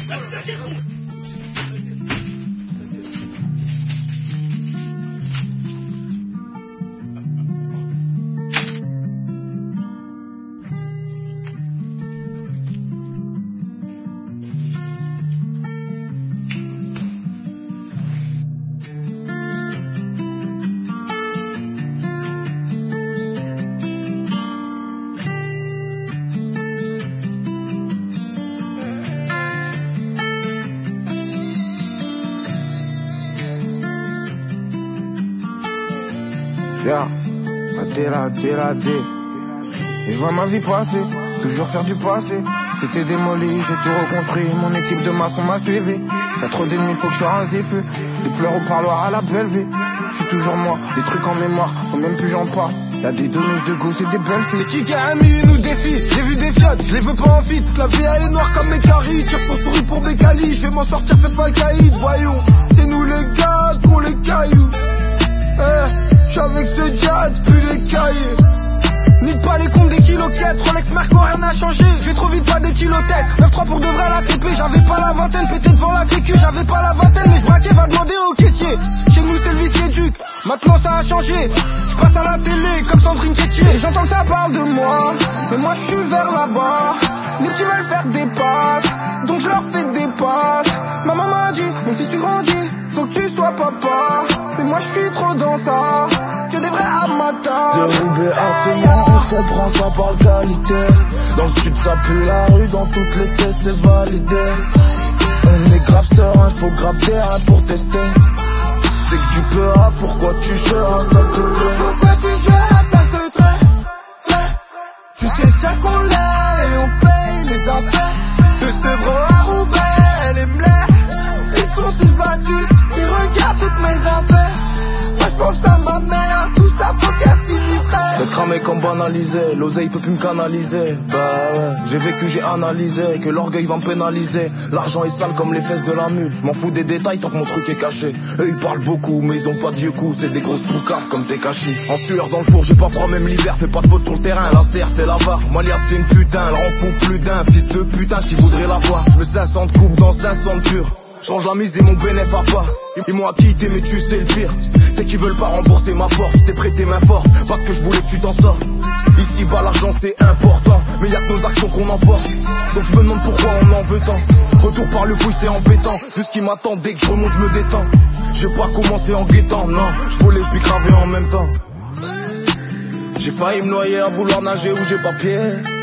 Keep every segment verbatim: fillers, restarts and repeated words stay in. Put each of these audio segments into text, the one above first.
Yeah, raté, raté, raté. Et je vois ma vie passer, toujours faire du passé. C'était démoli, j'ai tout reconstruit. Mon équipe de maçons m'a suivi. Y'a trop d'ennemis, faut que je sois un ziffu. Des pleurs au parloir à la belle vie. Je suis toujours moi, des trucs en mémoire, faut même plus j'en parle. Y'a des donneuses de go, c'est des belles filles. C'est qui qui a un million ou des filles? J'ai vu des fiottes, je les veux pas en fit. La vie elle est noire comme mes caries. Tire pour souris pour mes calis. Je vais m'en sortir, fais pas le caïd, voyons. C'est nous les gars qu'on les cailloux. Eh, j'suis avec ce diade, puis les cahiers. Nique pas les comptes des kiloquettes. Rolex Merco, rien n'a changé. Je vais trop vite, pas des kilotèques. neuf trois pour de vrai la T P. J'avais pas la vingtaine, pété devant la sécu. J'avais pas la vingtaine, mais j'braquais, va demander au caissier. Chez nous c'est le vice éduque. Maintenant ça a changé. J'passe à la télé comme Sandrine Quétier. J'entends que ça parle de moi, mais moi j'suis vers là-bas. Les petits veulent faire des passes, donc je leur fais des passes. Ma maman m'a dit, mon fils tu grandis, faut que tu sois papa. Mais moi j'suis trop dans ça, que des vrais amateurs. De Roubaix à Feyant, on comprend ça parle qualité. Dans le sud ça pue la rue, dans toutes les tests c'est validé. On est grave serein, faut grave terrain pour tester. C'est que tu peux, ah pourquoi tu seras, ça te plaît. Pourquoi tu gères, ça te traite. Tu sais ça qu'on l'a et on paye les affaires. De Sèvres à Roubaix, elle est mlère. Ils sont tous battus, ils regardent toutes mes affaires. Moi j'pense à ma mère, tout ça faut qu'elle finisse. D'être cramé comme banalisé, l'oseille peut plus me canaliser. Bah ouais, j'ai vécu, j'ai analysé, que l'orgueil va me pénaliser. L'argent est sale comme les fesses de la mule. Je m'en fous des détails tant que mon truc est caché. Eux ils parlent beaucoup, mais ils ont pas de vieux coups. C'est des grosses troucaves comme tes cachis. En sueur dans le four, j'ai pas froid même l'hiver. Fais pas de faute sur le terrain, la serre c'est l'avare. Malias c'est une putain, elle rend fou plus d'un. Fils de putain qui voudrait la voir. Je me cinq cents de coupe dans cinq cents de pur. Change la mise et mon bénéf à pas. Ils m'ont quitté mais tu sais le pire, c'est qu'ils veulent pas rembourser ma force. T'es prêté main forte parce que je voulais que tu t'en sortes. Ici bas l'argent c'est important, mais y'a que nos actions qu'on emporte. Donc je me demande pourquoi on en veut tant. Retour par le fouille c'est embêtant. Vu ce qui m'attend dès que je remonte je me descends. J'ai pas commencé en guettant, non. Je volais je gravé en même temps. J'ai failli me noyer à vouloir nager où j'ai pas pied.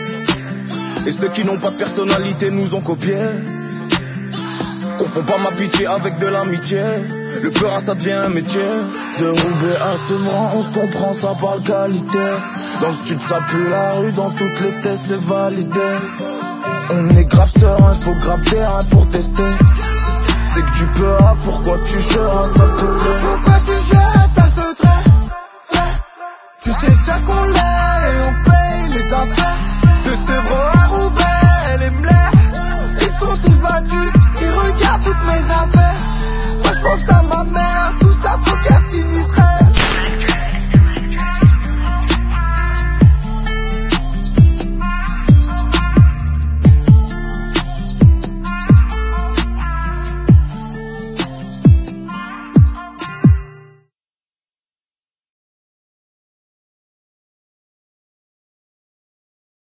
Et ceux qui n'ont pas de personnalité nous ont copié. Confonds pas ma pitié avec de l'amitié. Le peur ça devient un métier. De Roubaix à Sevran, on se comprend, ça parle qualité. Dans le sud ça pue la rue, dans toutes les tests c'est validé. On est grave serein, faut grave terrain pour tester. C'est que tu peux, ah pourquoi tu seras, ça te plaît. Pourquoi tu gères, ça te traite. Tu sais ça qu'on l'a